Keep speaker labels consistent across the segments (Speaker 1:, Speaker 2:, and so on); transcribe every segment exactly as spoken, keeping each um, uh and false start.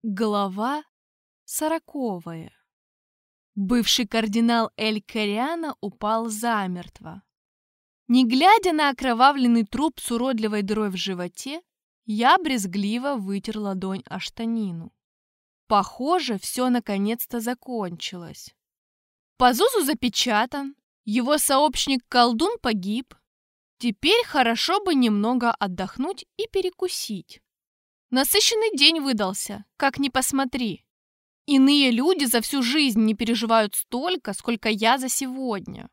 Speaker 1: Глава сороковая. Бывший кардинал Эль-Кориана упал замертво. Не глядя на окровавленный труп с уродливой дырой в животе, я брезгливо вытер ладонь о штанину. Похоже, все наконец-то закончилось. Пазузу запечатан, его сообщник-колдун погиб. Теперь хорошо бы немного отдохнуть и перекусить. Насыщенный день выдался, как ни посмотри. Иные люди за всю жизнь не переживают столько, сколько я за сегодня.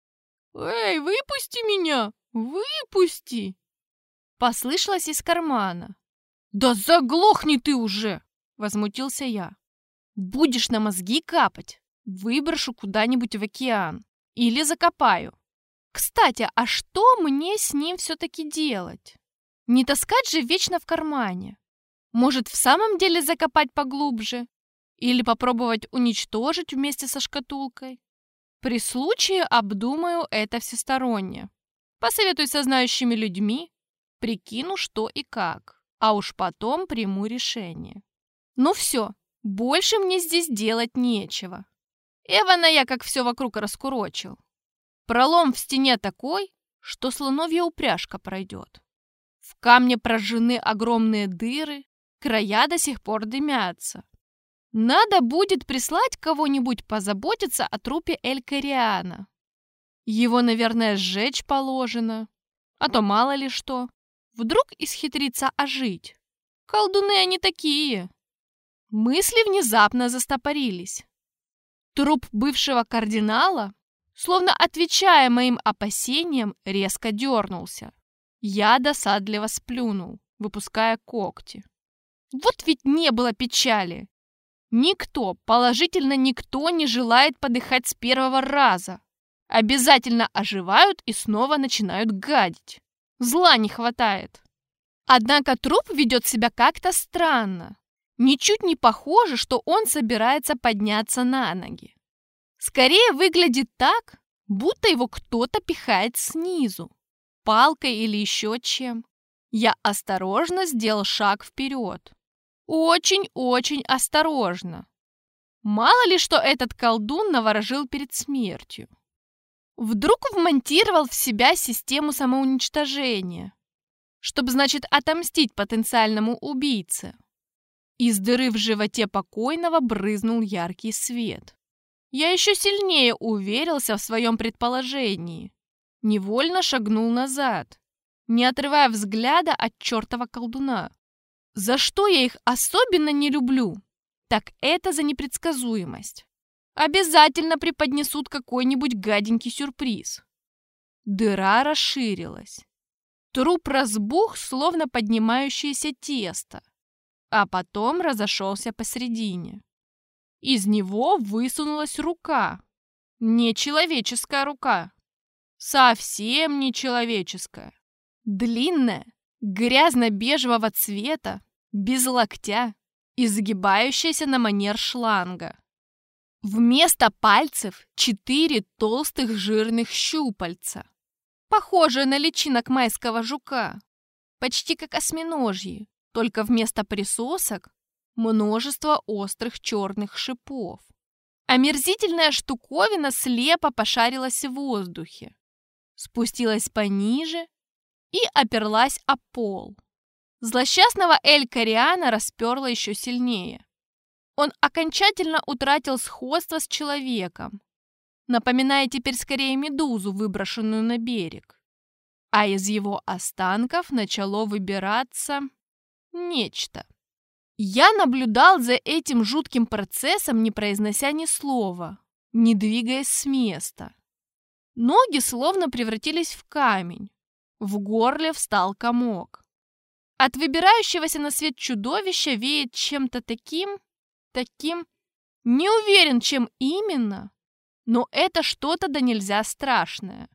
Speaker 1: «Эй, выпусти меня! Выпусти!» Послышалось из кармана. «Да заглохни ты уже!» — возмутился я. «Будешь на мозги капать, выброшу куда-нибудь в океан или закопаю. Кстати, а что мне с ним все-таки делать? Не таскать же вечно в кармане. Может, в самом деле закопать поглубже? Или попробовать уничтожить вместе со шкатулкой? При случае обдумаю это всесторонне. Посоветуюсь со знающими людьми, прикину, что и как, а уж потом приму решение. Ну все, больше мне здесь делать нечего. Эвана я как все вокруг раскурочил. Пролом в стене такой, что слоновья упряжка пройдет. В камне прожжены огромные дыры, края до сих пор дымятся. Надо будет прислать кого-нибудь позаботиться о трупе Эль-Кориана. Его, наверное, сжечь положено. А то мало ли что. Вдруг исхитрится ожить. Колдуны они такие. Мысли внезапно застопорились. Труп бывшего кардинала, словно отвечая моим опасениям, резко дернулся. Я досадливо сплюнул, выпуская когти. Вот ведь не было печали. Никто, положительно никто не желает подыхать с первого раза. Обязательно оживают и снова начинают гадить. Зла не хватает. Однако труп ведет себя как-то странно. Ничуть не похоже, что он собирается подняться на ноги. Скорее выглядит так, будто его кто-то пихает снизу, палкой или еще чем. Я осторожно сделал шаг вперед. Очень-очень осторожно. Мало ли, что этот колдун наворожил перед смертью. Вдруг вмонтировал в себя систему самоуничтожения, чтобы, значит, отомстить потенциальному убийце. Из дыры в животе покойного брызнул яркий свет. Я еще сильнее уверился в своем предположении. Невольно шагнул назад, не отрывая взгляда от чертова колдуна. За что я их особенно не люблю, так это за непредсказуемость. Обязательно преподнесут какой-нибудь гаденький сюрприз. Дыра расширилась. Труп разбух, словно поднимающееся тесто, а потом разошелся посредине. Из него высунулась рука. Нечеловеческая рука. Совсем нечеловеческая. Длинная, грязно-бежевого цвета, без локтя, изгибающаяся на манер шланга. Вместо пальцев четыре толстых жирных щупальца, похожие на личинок майского жука, почти как осьминожьи, только вместо присосок множество острых черных шипов. Омерзительная штуковина слепо пошарилась в воздухе, спустилась пониже и оперлась о пол. Злосчастного Эль-Кориана расперло еще сильнее. Он окончательно утратил сходство с человеком, напоминая теперь скорее медузу, выброшенную на берег. А из его останков начало выбираться нечто. Я наблюдал за этим жутким процессом, не произнося ни слова, не двигаясь с места. Ноги словно превратились в камень. В горле встал комок. От выбирающегося на свет чудовища веет чем-то таким, таким, не уверен, чем именно, но это что-то да нельзя страшное.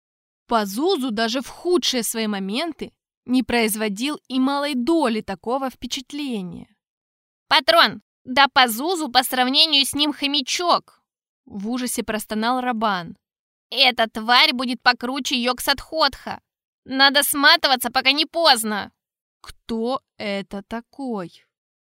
Speaker 1: Пазузу даже в худшие свои моменты не производил и малой доли такого впечатления. «Патрон, да Пазузу по сравнению с ним хомячок!» В ужасе простонал Рабан. «Эта тварь будет покруче Йоксатхотха! Надо сматываться, пока не поздно!» Кто это такой?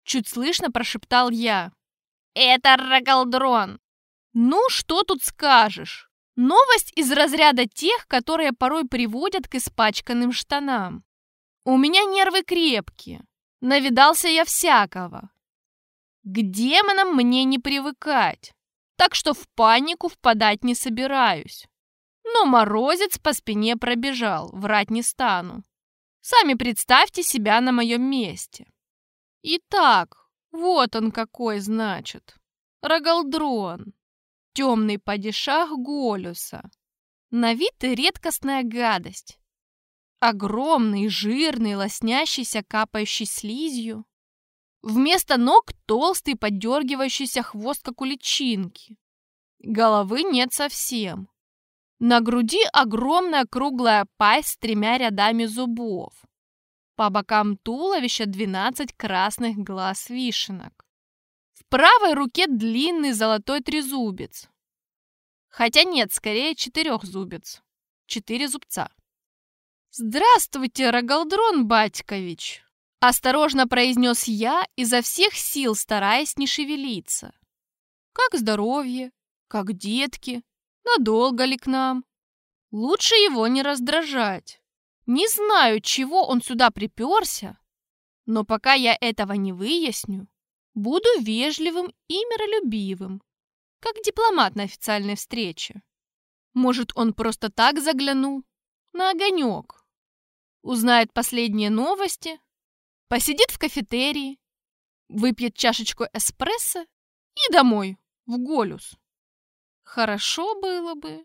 Speaker 1: Чуть слышно прошептал я. «Это Рогалдрон!» Ну, что тут скажешь? Новость из разряда тех, которые порой приводят к испачканным штанам. У меня нервы крепкие. Навидался я всякого. К демонам мне не привыкать, так что в панику впадать не собираюсь. Но морозец по спине пробежал, врать не стану. Сами представьте себя на моем месте. Итак, вот он какой, значит. Рогалдрон. Темный падишах Голюса. На вид редкостная гадость. Огромный, жирный, лоснящийся, капающий слизью. Вместо ног толстый, поддергивающийся хвост, как у личинки. Головы нет совсем. На груди огромная круглая пасть с тремя рядами зубов. По бокам туловища двенадцать красных глаз вишенок. В правой руке длинный золотой трезубец. Хотя нет, скорее четырехзубец. Четыре зубца. «Здравствуйте, Рогалдрон Батькович!» Осторожно произнес я, изо всех сил стараясь не шевелиться. «Как здоровье? Как детки? Надолго ли к нам? Лучше его не раздражать. Не знаю, чего он сюда приперся, но пока я этого не выясню, буду вежливым и миролюбивым, как дипломат на официальной встрече. Может, он просто так заглянул на огонек, узнает последние новости, посидит в кафетерии, выпьет чашечку эспрессо и домой, в Голюс. Хорошо было бы.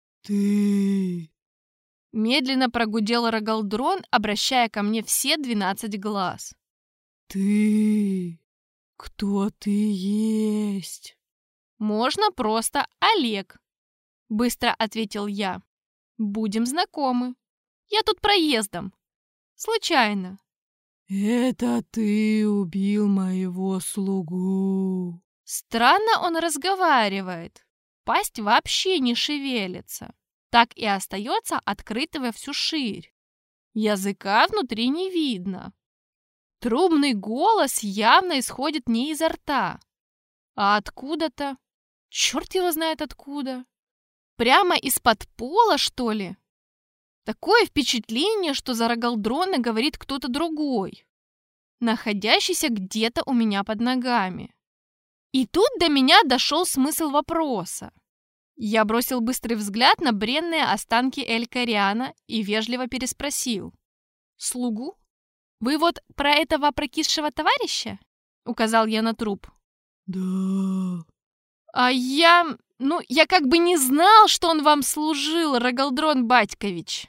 Speaker 2: Ты...
Speaker 1: Медленно прогудел Рогалдрон, обращая ко мне все двенадцать глаз.
Speaker 2: Ты... Кто ты есть?
Speaker 1: Можно просто Олег, быстро ответил я. Будем знакомы. Я тут проездом. Случайно.
Speaker 2: Это ты убил моего слугу.
Speaker 1: Странно он разговаривает. Пасть вообще не шевелится. Так и остается открытой во всю ширь. Языка внутри не видно. Трубный голос явно исходит не изо рта, а откуда-то. Черт его знает откуда. Прямо из-под пола, что ли? Такое впечатление, что за Рогалдрона говорит кто-то другой, находящийся где-то у меня под ногами. И тут до меня дошел смысл вопроса. Я бросил быстрый взгляд на бренные останки Эль-Кориана и вежливо переспросил. «Слугу? Вы вот про этого прокисшего товарища?» — указал я на труп.
Speaker 2: Да.
Speaker 1: «А я... ну, я как бы не знал, что он вам служил, Рогалдрон Батькович».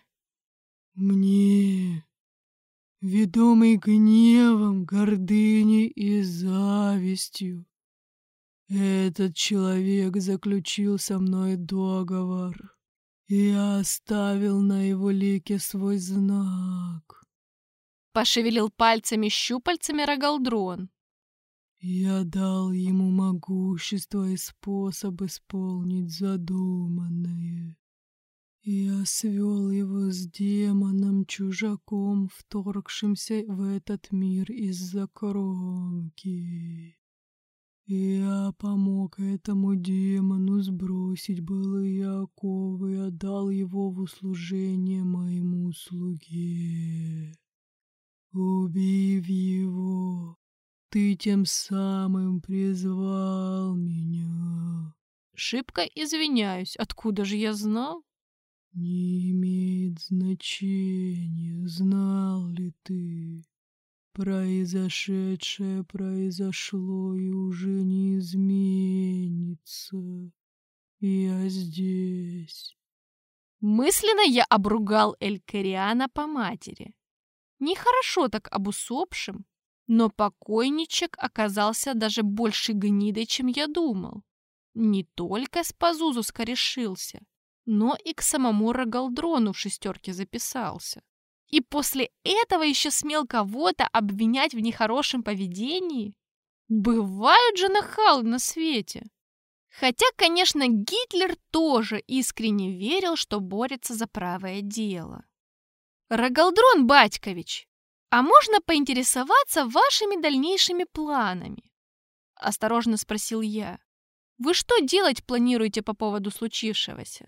Speaker 2: Мне, ведомый гневом, гордыней и завистью, этот человек заключил со мной договор, и я оставил на его лике свой знак.
Speaker 1: Пошевелил пальцами-щупальцами Рогалдрон.
Speaker 2: Я дал ему могущество и способ исполнить задуманное. Я свел его с демоном-чужаком, вторгшимся в этот мир из-за кромки. Я помог этому демону сбросить былые оковы и отдал его в услужение моему слуге. Убив его, ты тем самым призвал меня.
Speaker 1: Шибко извиняюсь, откуда же я знал?
Speaker 2: Не имеет значения, знал ли ты. Произошедшее произошло и уже не изменится. Я здесь.
Speaker 1: Мысленно я обругал Эль-Кориана по матери. Нехорошо так об усопшем, но покойничек оказался даже больше гнидой, чем я думал. Не только с Пазузу скорешился, но и к самому Рогалдрону в шестерке записался. И после этого еще смел кого-то обвинять в нехорошем поведении? Бывают же нахалы на свете. Хотя, конечно, Гитлер тоже искренне верил, что борется за правое дело. «Рогалдрон Батькович, «А можно поинтересоваться вашими дальнейшими планами?» — осторожно спросил я. «Вы что делать планируете по поводу случившегося?»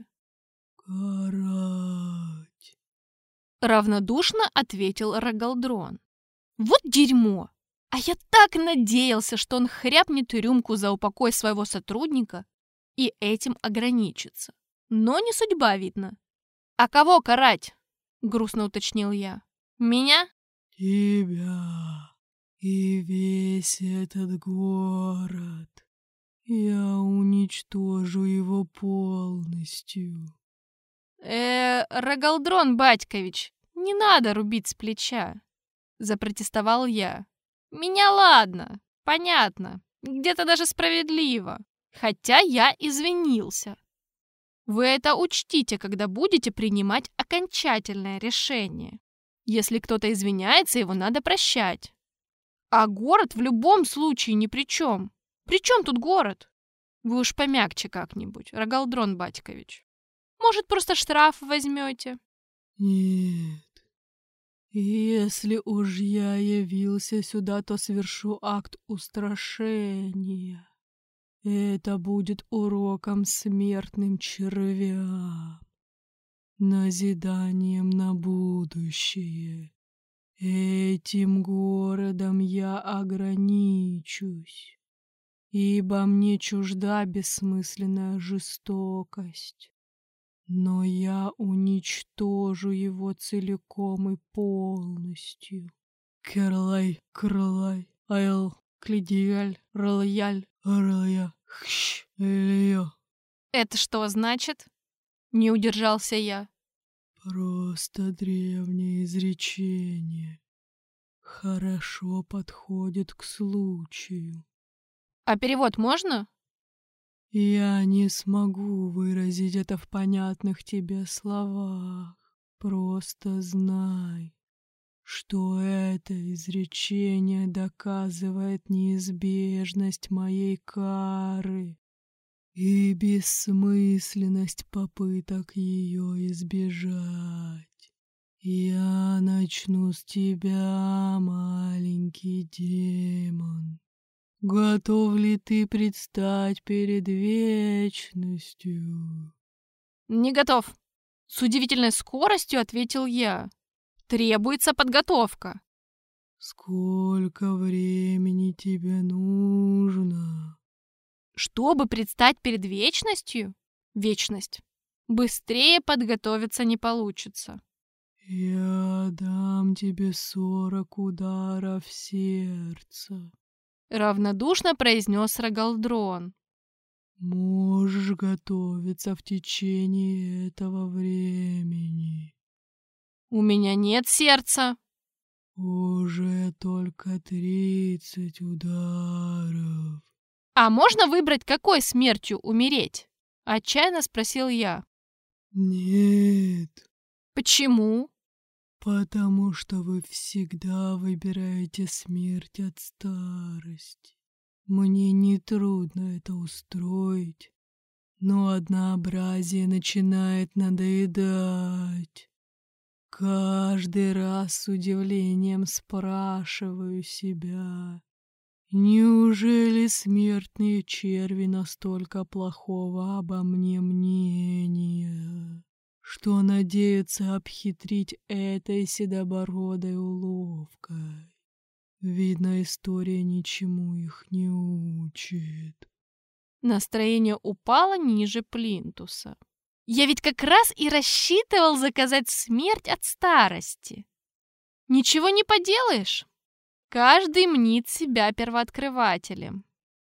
Speaker 2: «Карать»,
Speaker 1: — равнодушно ответил Рогалдрон. «Вот дерьмо! А я так надеялся, что он хряпнет рюмку за упокой своего сотрудника и этим ограничится. Но не судьба, видно». «А кого карать?» — грустно уточнил я. «Меня?»
Speaker 2: «Тебя и весь этот город. Я уничтожу его полностью».
Speaker 1: «Э, Рогалдрон Батькович, не надо рубить с плеча», — запротестовал я. «Меня ладно, понятно, где-то даже справедливо, хотя я извинился. Вы это учтите, когда будете принимать окончательное решение. Если кто-то извиняется, его надо прощать. А город в любом случае ни при чем. При чем тут город? Вы уж помягче как-нибудь, Рогалдрон Батькович. Может, просто штраф возьмете?»
Speaker 2: «Нет, если уж я явился сюда, то совершу акт устрашения. Это будет уроком смертным червям, назиданием на будущее. Этим городом я ограничусь, ибо мне чужда бессмысленная жестокость. Но я уничтожу его целиком и полностью. Керлай, Крлай, Айл, Клидиаль, Роляль, Роля, Хщ, Эльё».
Speaker 1: «Это что значит?» — не удержался я.
Speaker 2: «Просто древнее изречение. Хорошо подходит к случаю».
Speaker 1: «А перевод можно?»
Speaker 2: «Я не смогу выразить это в понятных тебе словах. Просто знай, что это изречение доказывает неизбежность моей кары и бессмысленность попыток ее избежать. Я начну с тебя, маленький демон. Готов ли ты предстать перед вечностью?»
Speaker 1: «Не готов», — с удивительной скоростью ответил я. «Требуется подготовка».
Speaker 2: «Сколько времени тебе нужно?»
Speaker 1: «Чтобы предстать перед вечностью?» «Вечность. Быстрее подготовиться не получится».
Speaker 2: «Я дам тебе сорок ударов сердца»,
Speaker 1: — равнодушно произнес Рогалдрон.
Speaker 2: «Можешь готовиться в течение этого времени».
Speaker 1: «У меня нет сердца».
Speaker 2: «Уже только тридцать ударов».
Speaker 1: «А можно выбрать, какой смертью умереть?» — отчаянно спросил я.
Speaker 2: «Нет».
Speaker 1: «Почему?»
Speaker 2: «Потому что вы всегда выбираете смерть от старости. Мне нетрудно это устроить, но однообразие начинает надоедать. Каждый раз с удивлением спрашиваю себя, неужели смертные черви настолько плохого обо мне мнения, что надеются обхитрить этой седобородой уловкой? Видно, история ничему их не учит».
Speaker 1: Настроение упало ниже плинтуса. Я ведь как раз и рассчитывал заказать смерть от старости. Ничего не поделаешь. Каждый мнит себя первооткрывателем.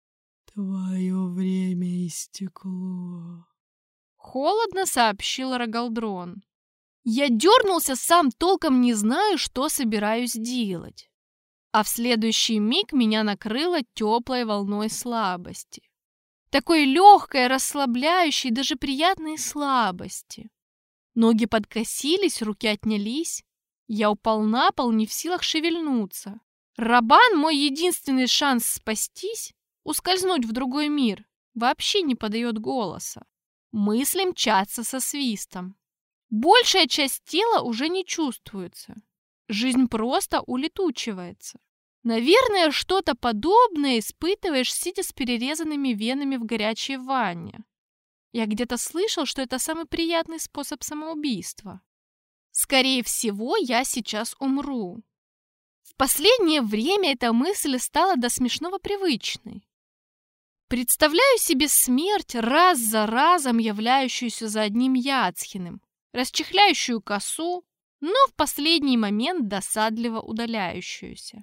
Speaker 2: «Твое время истекло»,
Speaker 1: — холодно сообщил Рогалдрон. Я дернулся, сам толком не знаю, что собираюсь делать. А в следующий миг меня накрыло теплой волной слабости. Такой легкой, расслабляющей, даже приятной слабости. Ноги подкосились, руки отнялись. Я упал на пол, не в силах шевельнуться. Рабан, мой единственный шанс спастись, ускользнуть в другой мир, вообще не подает голоса. Мысли мчатся со свистом. Большая часть тела уже не чувствуется. жизнь просто улетучивается. Наверное, что-то подобное испытываешь, сидя с перерезанными венами в горячей ванне. Я где-то слышал, что это самый приятный способ самоубийства. Скорее всего, я сейчас умру. В последнее время эта мысль стала до смешного привычной. Представляю себе смерть, раз за разом являющуюся за одним Яцхиным, расчехляющую косу, но в последний момент досадливо удаляющуюся.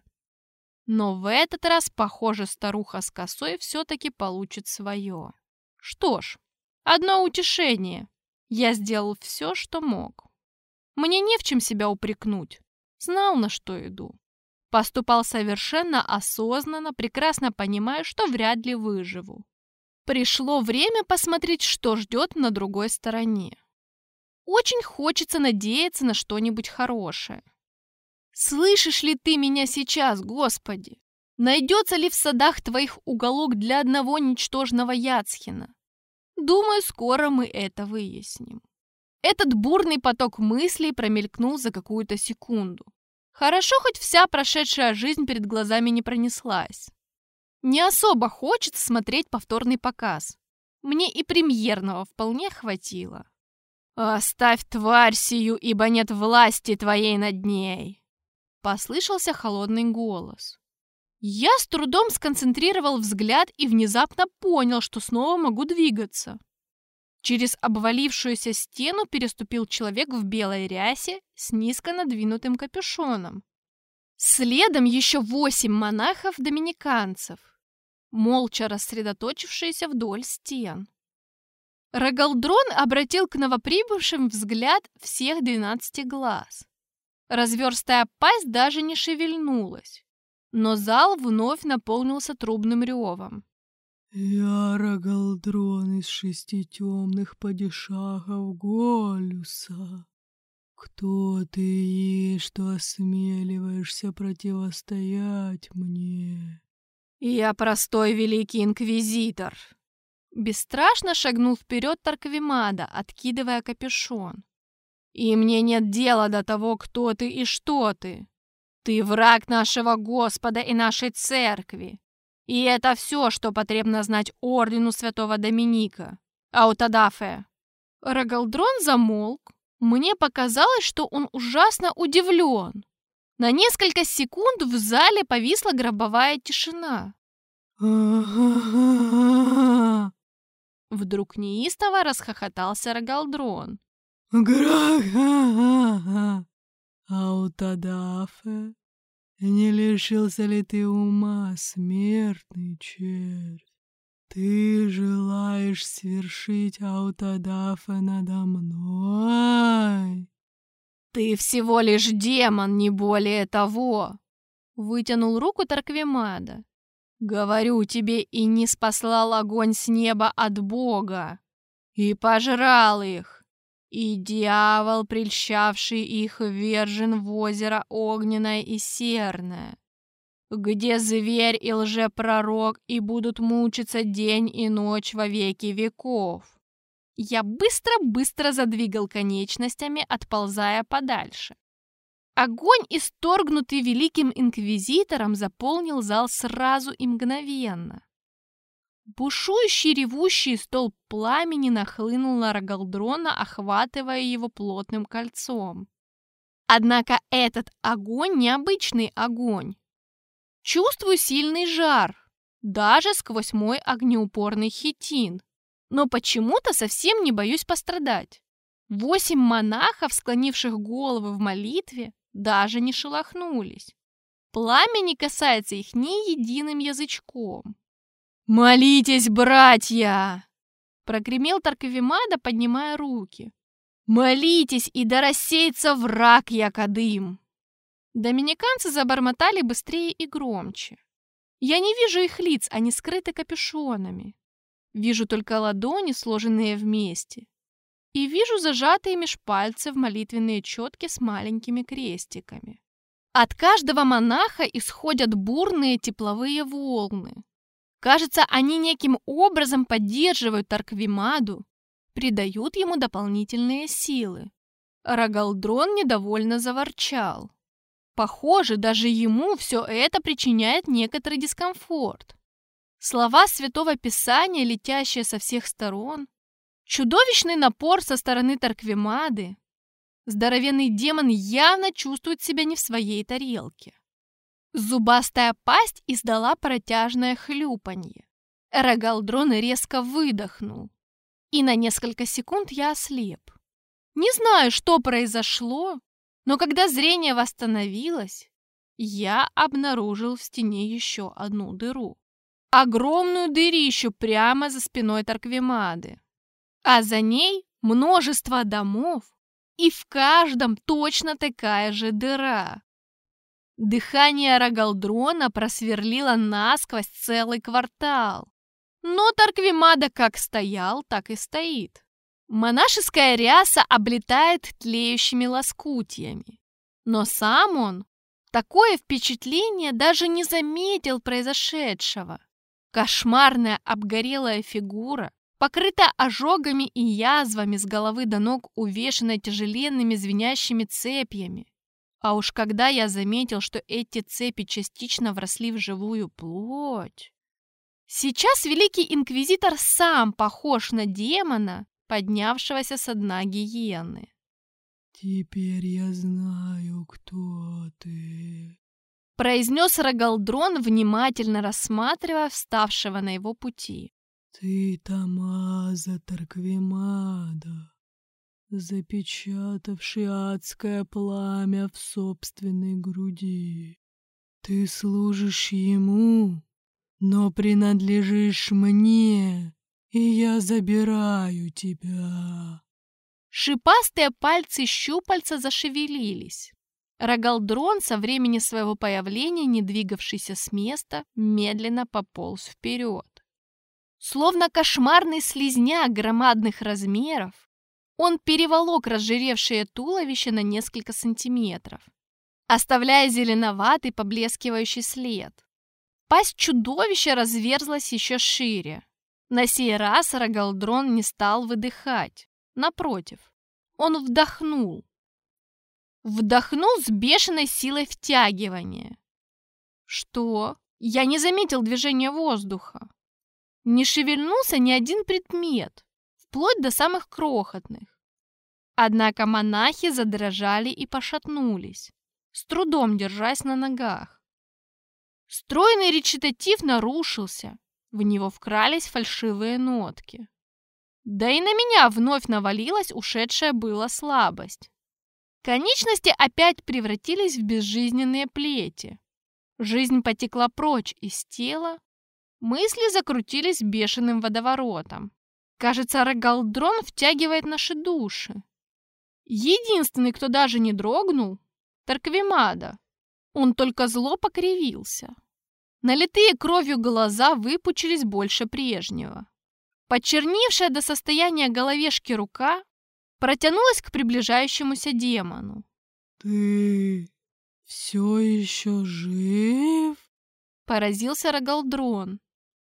Speaker 1: Но в этот раз, похоже, старуха с косой все-таки получит свое. Что ж, одно утешение. Я сделал все, что мог. Мне не в чем себя упрекнуть. Знал, на что иду. Поступал совершенно осознанно, прекрасно понимая, что вряд ли выживу. Пришло время посмотреть, что ждет на другой стороне. Очень хочется надеяться на что-нибудь хорошее. Слышишь ли ты меня сейчас, Господи? Найдется ли в садах твоих уголок для одного ничтожного Яцхина? Думаю, скоро мы это выясним. Этот бурный поток мыслей промелькнул за какую-то секунду. Хорошо, хоть вся прошедшая жизнь перед глазами не пронеслась. Не особо хочется смотреть повторный показ. Мне и премьерного вполне хватило. «Оставь тварь сию, ибо нет власти твоей над ней!» Послышался холодный голос. Я с трудом сконцентрировал взгляд и внезапно понял, что снова могу двигаться. Через обвалившуюся стену переступил человек в белой рясе с низко надвинутым капюшоном. Следом еще восемь монахов-доминиканцев, молча рассредоточившиеся вдоль стен. Рогалдрон обратил к новоприбывшим взгляд всех двенадцати глаз. Разверстая пасть даже не шевельнулась, но зал вновь наполнился трубным ревом.
Speaker 2: «Я Рогалдрон из шести темных падишахов Голюса. Кто ты есть, что осмеливаешься противостоять мне?»
Speaker 1: «Я простой великий инквизитор!» Бесстрашно шагнул вперед Тарквимада, откидывая капюшон. «И мне нет дела до того, кто ты и что ты. Ты враг нашего Господа и нашей церкви. И это все, что потребно знать ордену святого Доминика. Аутадафе!» Рогалдрон замолк. Мне показалось, что он ужасно удивлен. На несколько секунд в зале повисла гробовая тишина. Вдруг неистово расхохотался Рогалдрон.
Speaker 2: «Грага! Аутадафе, не лишился ли ты ума, смертный червь? Ты желаешь свершить аутадафе надо мной?»
Speaker 1: «Ты всего лишь демон, не более того!» Вытянул руку Тарквимада. «Говорю тебе, и не спаслал огонь с неба от Бога, и пожрал их, и дьявол, прельщавший их, ввержен в озеро огненное и серное, где зверь и лжепророк и будут мучиться день и ночь во веки веков». Я быстро-быстро задвигал конечностями, отползая подальше. Огонь, исторгнутый великим инквизитором, заполнил зал сразу и мгновенно. Бушующий ревущий столб пламени нахлынул на Рогалдрона, охватывая его плотным кольцом. Однако этот огонь необычный огонь. Чувствую сильный жар, даже сквозь мой огнеупорный хитин. Но почему-то совсем не боюсь пострадать. Восемь монахов, склонивших головы в молитве, даже не шелохнулись. Пламя не касается их ни единым язычком. «Молитесь, братья!» — прогремел Тарквимада, поднимая руки. «Молитесь, и да рассеется враг, яко дым!» Доминиканцы забормотали быстрее и громче. Я не вижу их лиц, они скрыты капюшонами. Вижу только ладони, сложенные вместе. И вижу зажатые меж пальцев молитвенные четки с маленькими крестиками. От каждого монаха исходят бурные тепловые волны. Кажется, они неким образом поддерживают Тарквимаду, придают ему дополнительные силы. Рогалдрон недовольно заворчал. Похоже, даже ему все это причиняет некоторый дискомфорт. Слова Святого Писания, летящие со всех сторон, чудовищный напор со стороны Тарквимады. Здоровенный демон явно чувствует себя не в своей тарелке. Зубастая пасть издала протяжное хлюпанье. Рагалдрон резко выдохнул. И на несколько секунд я ослеп. Не знаю, что произошло, но когда зрение восстановилось, я обнаружил в стене еще одну дыру. Огромную дырищу прямо за спиной Тарквимады. А за ней множество домов, и в каждом точно такая же дыра. Дыхание Рагалдрона просверлило насквозь целый квартал. Но Тарквимада как стоял, так и стоит. Монашеская ряса облетает тлеющими лоскутьями. Но сам он, такое впечатление, даже не заметил произошедшего. Кошмарная обгорелая фигура, покрытая ожогами и язвами, с головы до ног увешанной тяжеленными звенящими цепями. А уж когда я заметил, что эти цепи частично вросли в живую плоть. Сейчас великий инквизитор сам похож на демона, поднявшегося со дна гиены.
Speaker 2: «Теперь я знаю, кто ты»,
Speaker 1: — произнес Рагалдрон, внимательно рассматривая вставшего на его пути.
Speaker 2: «Ты Томмазо Тарквимада, запечатавший адское пламя в собственной груди. Ты служишь ему, но принадлежишь мне, и я забираю тебя».
Speaker 1: Шипастые пальцы-щупальца зашевелились. Рагалдрон, со времени своего появления не двигавшийся с места, медленно пополз вперед. Словно кошмарный слизняк громадных размеров, он переволок разжиревшее туловище на несколько сантиметров, оставляя зеленоватый поблескивающий след. Пасть чудовища разверзлась еще шире. На сей раз Рагалдрон не стал выдыхать. Напротив, он вдохнул. Вдохнул с бешеной силой втягивания. Что? Я не заметил движения воздуха. Не шевельнулся ни один предмет, вплоть до самых крохотных. Однако монахи задрожали и пошатнулись, с трудом держась на ногах. Стройный речитатив нарушился, в него вкрались фальшивые нотки. Да и на меня вновь навалилась ушедшая была слабость. Конечности опять превратились в безжизненные плети. Жизнь потекла прочь из тела, мысли закрутились бешеным водоворотом. Кажется, Рагалдрон втягивает наши души. Единственный, кто даже не дрогнул, Тарквимада. Он только зло покривился. Налитые кровью глаза выпучились больше прежнего. Почерневшая до состояния головешки рука протянулась к приближающемуся демону.
Speaker 2: «Ты все еще жив?»
Speaker 1: — поразился Рагалдрон.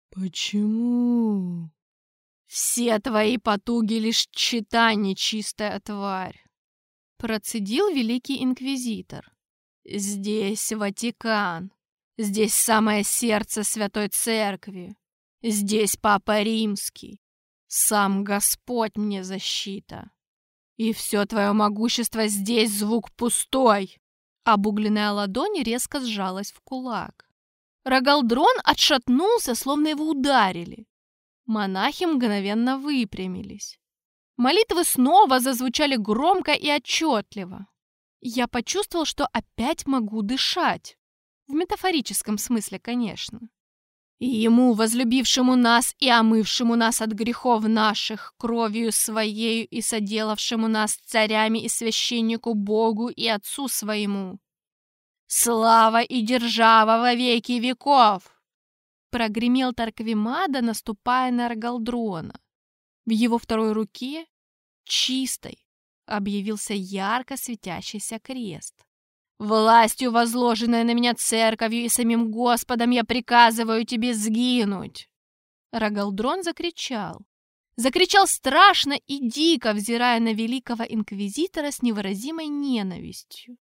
Speaker 2: «Почему?»
Speaker 1: «Все твои потуги лишь тщета, нечистая тварь!» — процедил великий инквизитор. «Здесь Ватикан, здесь самое сердце Святой Церкви. Здесь Папа Римский, сам Господь мне защита. И все твое могущество здесь звук пустой!» Обугленная ладонь резко сжалась в кулак. Рагалдрон отшатнулся, словно его ударили. Монахи мгновенно выпрямились. Молитвы снова зазвучали громко и отчетливо. Я почувствовал, что опять могу дышать. В метафорическом смысле, конечно. И ему, возлюбившему нас и омывшему нас от грехов наших кровью своею и соделавшему нас царями и священнику Богу и Отцу своему, слава и держава во веки веков!» Прогремел Тарквимада, наступая на Рагалдрона. В его второй руке, чистой, объявился ярко светящийся крест. «Властью, возложенной на меня церковью и самим Господом, я приказываю тебе сгинуть!» Рагалдрон закричал. Закричал страшно и дико, взирая на великого инквизитора с невыразимой ненавистью.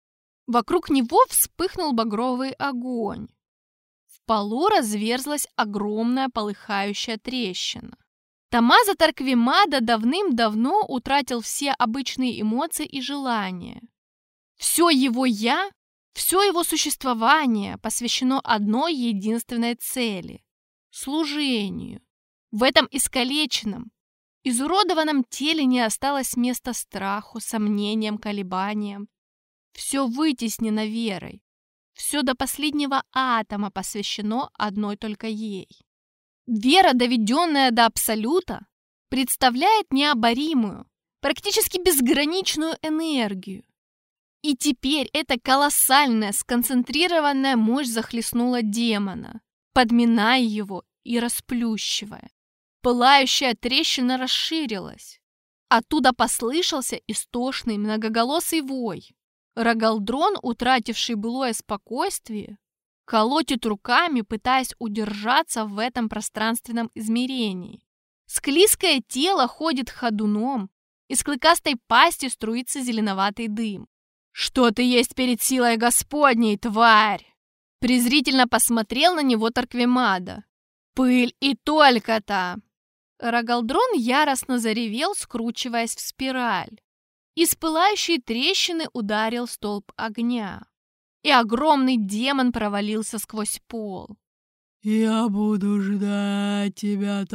Speaker 1: Вокруг него вспыхнул багровый огонь. В полу разверзлась огромная полыхающая трещина. Томмазо Торквемада давным-давно утратил все обычные эмоции и желания. Все его «я», все его существование посвящено одной единственной цели – служению. В этом искалеченном, изуродованном теле не осталось места страху, сомнениям, колебаниям. Все вытеснено верой. Все до последнего атома посвящено одной только ей. Вера, доведенная до абсолюта, представляет необоримую, практически безграничную энергию. И теперь эта колоссальная, сконцентрированная мощь захлестнула демона, подминая его и расплющивая. Пылающая трещина расширилась. Оттуда послышался истошный многоголосый вой. Рогалдрон, утративший былое спокойствие, колотит руками, пытаясь удержаться в этом пространственном измерении. Склизкое тело ходит ходуном, из клыкастой пасти струится зеленоватый дым. «Что ты есть перед силой Господней, тварь?» Презрительно посмотрел на него Торквемада. «Пыль и только-то!» Рогалдрон яростно заревел, скручиваясь в спираль. Из пылающей трещины ударил столб огня, и огромный демон провалился сквозь пол.
Speaker 2: «Я буду ждать тебя,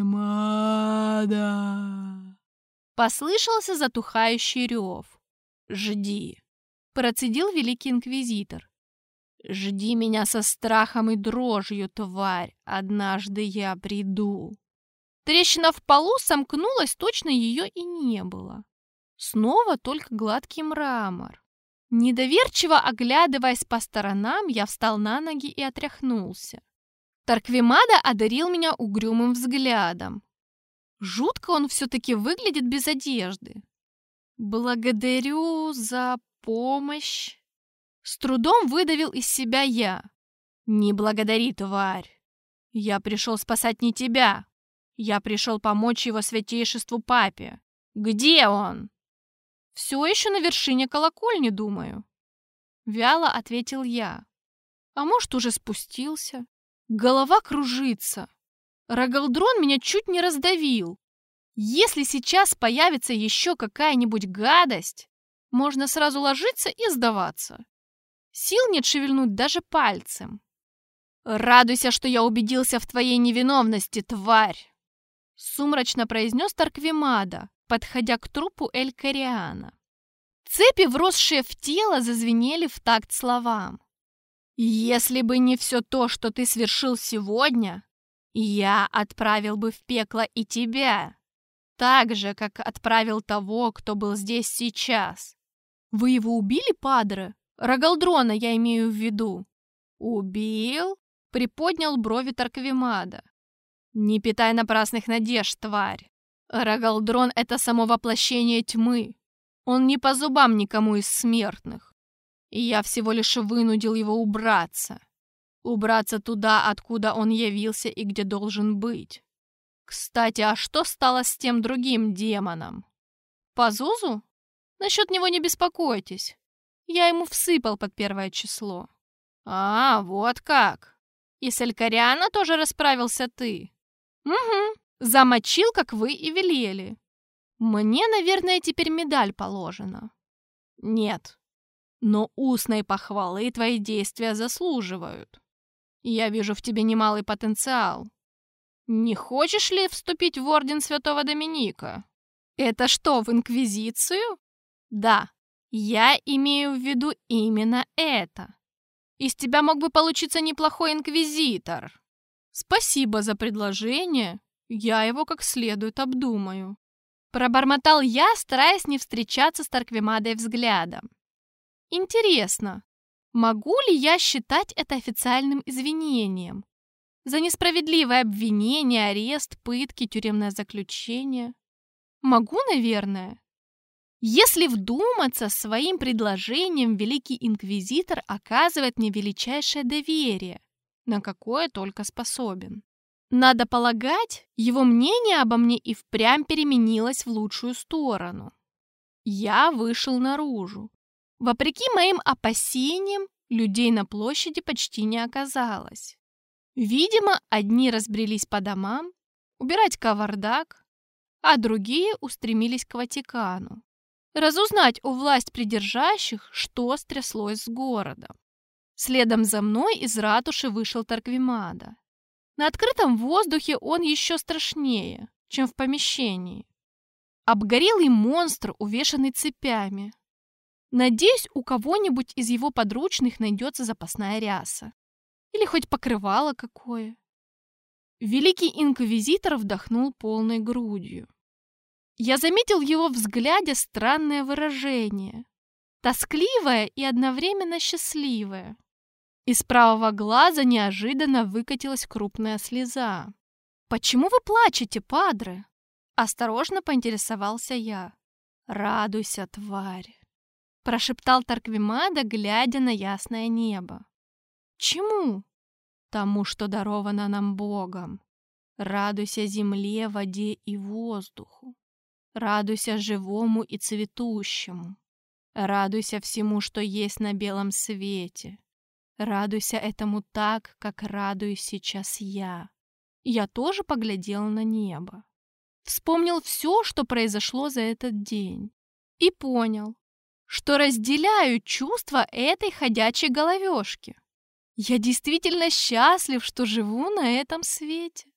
Speaker 2: Торквемада!»
Speaker 1: Послышался затухающий рев. «Жди!» — процедил великий инквизитор. «Жди меня со страхом и дрожью, тварь! Однажды я приду!» Трещина в полу сомкнулась, точно ее и не было. Снова только гладкий мрамор. Недоверчиво оглядываясь по сторонам, я встал на ноги и отряхнулся. Торквемада одарил меня угрюмым взглядом. Жутко он все-таки выглядит без одежды. «Благодарю за помощь!» С трудом выдавил из себя я. «Не благодари, тварь! Я пришел спасать не тебя! Я пришел помочь его святейшеству папе! Где он?» «Все еще на вершине колокольни, думаю», — вяло ответил я. «А может, уже спустился? Голова кружится. Рогалдрон меня чуть не раздавил. Если сейчас появится еще какая-нибудь гадость, можно сразу ложиться и сдаваться. Сил нет шевельнуть даже пальцем. Радуйся, что я убедился в твоей невиновности, тварь!» Сумрачно произнес Торквемада, подходя к трупу Эль-Кориана. Цепи, вросшие в тело, зазвенели в такт словам. «Если бы не все то, что ты совершил сегодня, я отправил бы в пекло и тебя, так же, как отправил того, кто был здесь сейчас». «Вы его убили, падре? Рогалдрона я имею в виду». «Убил?» — приподнял брови Торквемада. «Не питай напрасных надежд, тварь. Рогалдрон — это само воплощение тьмы. Он не по зубам никому из смертных. И я всего лишь вынудил его убраться. Убраться туда, откуда он явился и где должен быть. Кстати, а что стало с тем другим демоном? Пазузу? Насчет него не беспокойтесь. Я ему всыпал под первое число». «А, вот как. И с Эль-Кориана тоже расправился ты?» «Угу. Замочил, как вы и велели. Мне, наверное, теперь медаль положена». «Нет. Но устной похвалы твои действия заслуживают. Я вижу в тебе немалый потенциал. Не хочешь ли вступить в орден Святого Доминика?» «Это что, в Инквизицию?» «Да, я имею в виду именно это. Из тебя мог бы получиться неплохой инквизитор». «Спасибо за предложение. Я его как следует обдумаю». Пробормотал я, стараясь не встречаться с Торквемадой взглядом. «Интересно, могу ли я считать это официальным извинением? За несправедливое обвинение, арест, пытки, тюремное заключение? Могу, наверное. Если вдуматься, своим предложением великий инквизитор оказывает мне величайшее доверие, на какое только способен. Надо полагать, его мнение обо мне и впрямь переменилось в лучшую сторону. Я вышел наружу. Вопреки моим опасениям, людей на площади почти не оказалось. Видимо, одни разбрелись по домам, убирать кавардак, а другие устремились к Ватикану, разузнать у власть придержащих, что стряслось с городом. Следом за мной из ратуши вышел Торквемада. На открытом воздухе он еще страшнее, чем в помещении. Обгорелый монстр, увешанный цепями. Надеюсь, у кого-нибудь из его подручных найдется запасная ряса. Или хоть покрывало какое. Великий инквизитор вдохнул полной грудью. Я заметил в его взгляде странное выражение. Тоскливое и одновременно счастливое. Из правого глаза неожиданно выкатилась крупная слеза. «Почему вы плачете, падре?» Осторожно поинтересовался я. «Радуйся, тварь!» Прошептал Торквемада, глядя на ясное небо. «Чему?» «Тому, что даровано нам Богом. Радуйся земле, воде и воздуху. Радуйся живому и цветущему. Радуйся всему, что есть на белом свете. Радуйся этому так, как радуюсь сейчас я». Я тоже поглядел на небо. Вспомнил все, что произошло за этот день. И понял, что разделяю чувства этой ходячей головешки. Я действительно счастлив, что живу на этом свете.